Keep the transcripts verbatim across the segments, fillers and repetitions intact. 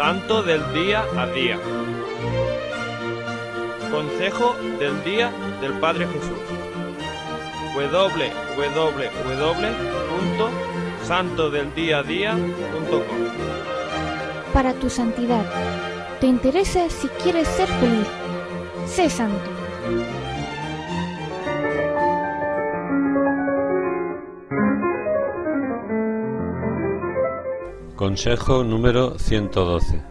Santo del día a día. Consejo del día del Padre Jesús. w w w punto santo del día a día punto com. Para tu santidad. ¿Te interesa si quieres ser feliz? Sé santo. Consejo número ciento doce.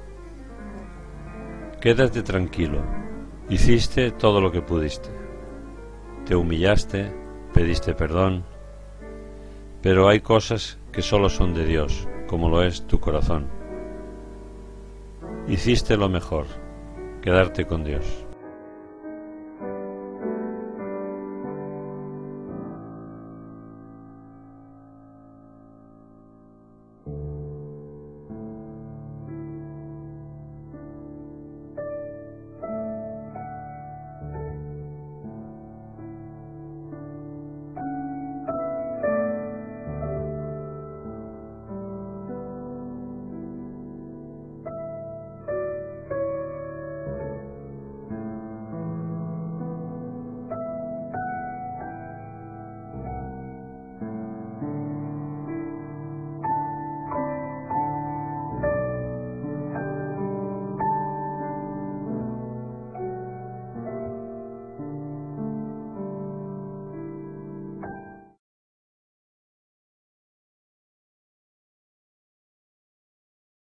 Quédate tranquilo. Hiciste todo lo que pudiste. Te humillaste, pediste perdón, pero hay cosas que solo son de Dios, como lo es tu corazón. Hiciste lo mejor, quedarte con Dios.